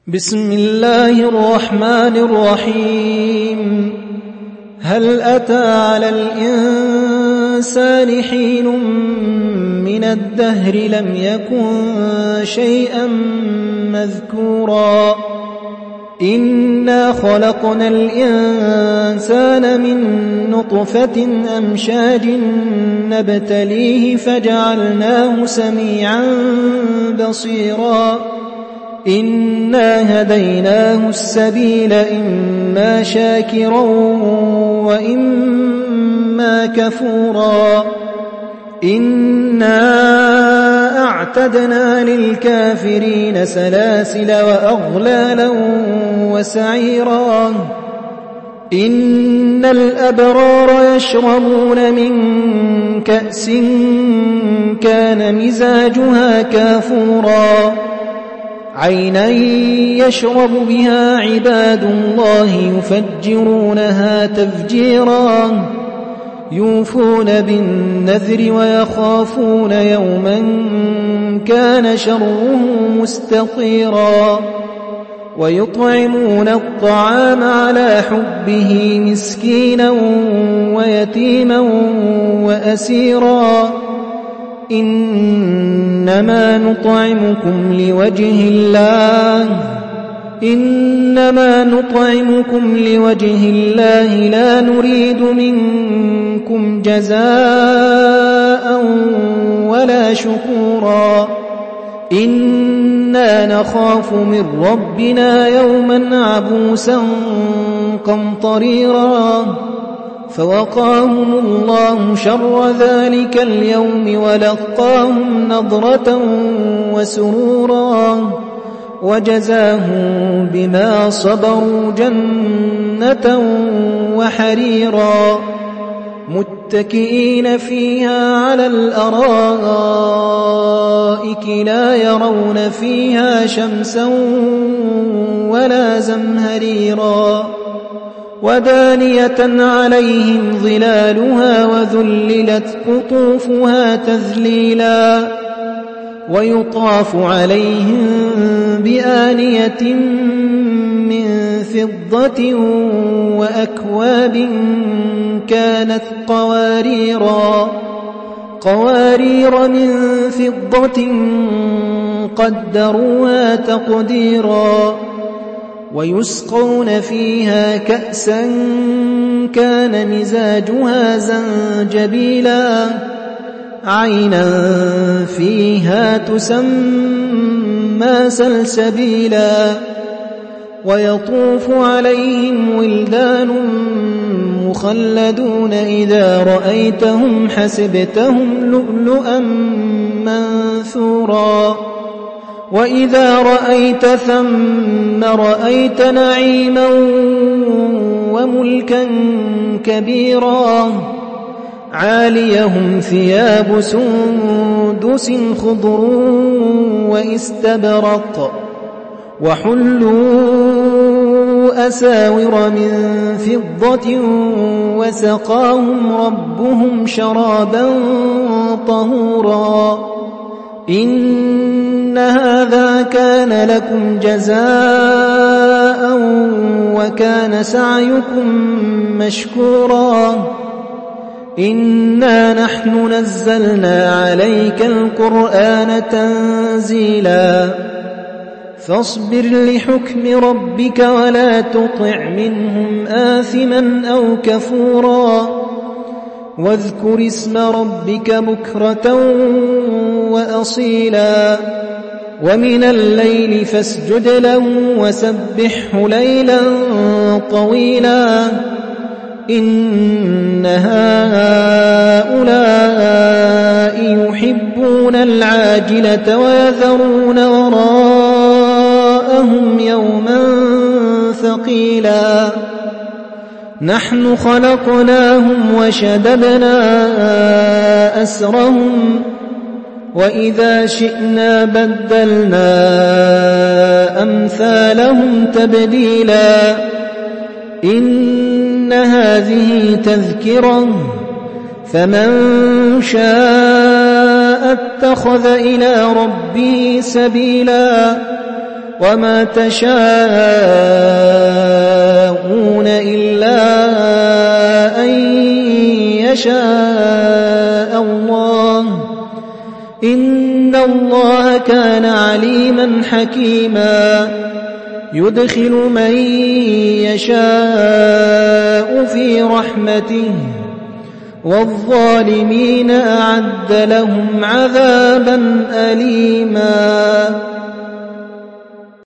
بسم الله الرحمن الرحيم. هل أتى على الإنسان حين من الدهر لم يكن شيئا مذكورا إنا خلقنا الإنسان من نطفة أمشاج نبتليه فجعلناه سميعا بصيرا إنا هديناه السبيل إما شاكرا وإما كفورا إنا أعتدنا للكافرين سلاسل وأغلالا وسعيرا إن الأبرار يشربون من كأس كان مزاجها كافورا عينا يشرب بها عباد الله يفجرونها تفجيرا يوفون بالنذر ويخافون يوما كان شره مستطيرا ويطعمون الطعام على حبه مسكينا ويتيما وأسيرا إنما نطعمكم لوجه الله لا نريد منكم جزاء ولا شكورا إنا نخاف من ربنا يوما عبوسا قمطريرا فوقاهم الله شر ذلك اليوم ولقاهم نضرة وسرورا وجزاهم بما صبروا جنة وحريرا متكئين فيها على الأرائك لا يرون فيها شمسا ولا زمهريرا ودانية عليهم ظلالها وذللت قطوفها تذليلا ويطاف عليهم بآنية من فضة وأكواب كانت قوارير من فضة قدروها تقديرا ويسقون فيها كأسا كان مزاجها زنجبيلا عينا فيها تسمى سلسبيلا ويطوف عليهم ولدان مخلدون إذا رأيتهم حسبتهم لؤلؤا منثورا وإذا رأيت ثم رأيت نعيما وملكا كبيرا عاليهم ثياب سندس خضر واستبرق وحلوا أساور من فضة وسقاهم ربهم شرابا طهورا إن هذا كان لكم جزاء وكان سعيكم مشكورا إنا نحن نزلنا عليك القرآن تنزيلا فاصبر لحكم ربك ولا تطع منهم آثما أو كفورا واذكر اسم ربك بكرة وأصيلا ومن الليل فاسجد له وسبحه ليلا طويلا إن هؤلاء يحبون العاجلة ويذرون وراءهم يوما ثقيلا نحن خلقناهم وشددنا أسرهم وإذا شئنا بدلنا أمثالهم تبديلا إن هذه تذكرة فمن شاء اتخذ إلى ربه سبيلا وما تشاءون إلا أن يشاء الله إن الله كان عليما حكيما يدخل من يشاء في رحمته والظالمين أعد لهم عذابا أليما